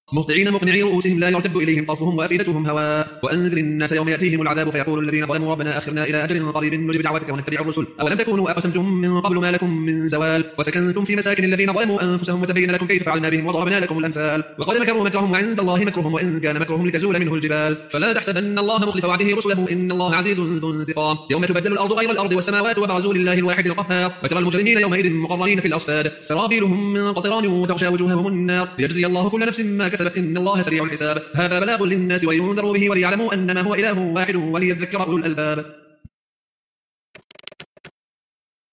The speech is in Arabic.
مهطعين مقنعي رؤوسهم لا يرتد إليهم طرفهم وأفئدتهم هواء. وأنذر الناس يوم يأتيهم العذاب فيقول الذين ظلموا ربنا أخرنا إلى أجل قريب نجب دعوتك ونتبع الرسل أولم تكونوا أقسمتم من قبل ما لكم من زوال وسكنتم في مساكن الذين ظلموا أنفسهم وتبين لكم كيف فعلنا بهم وضربنا لكم الأمثال وقد مكروا مكرهم وعند الله مكرهم وإن كان مكرهم لتزول منه الجبال فلا تحسبن الله مخلف وعده رسله إن الله عزيز ذو انتقام. يوم تبدل الأرض غير الأرض والسماوات وبرزوا لله الواحد القهار وترى المجرمين يومئذ مقرنين في الأصفاد سرابيلهم من قطران وتغشى وجوههم النار ليجزي الله كل نفس ما كسبت إن الله سريع الحساب. هذا بلاغ للناس وينذروا به وليعلموا أنما هو إله واحد وليذكر أولو الألباب.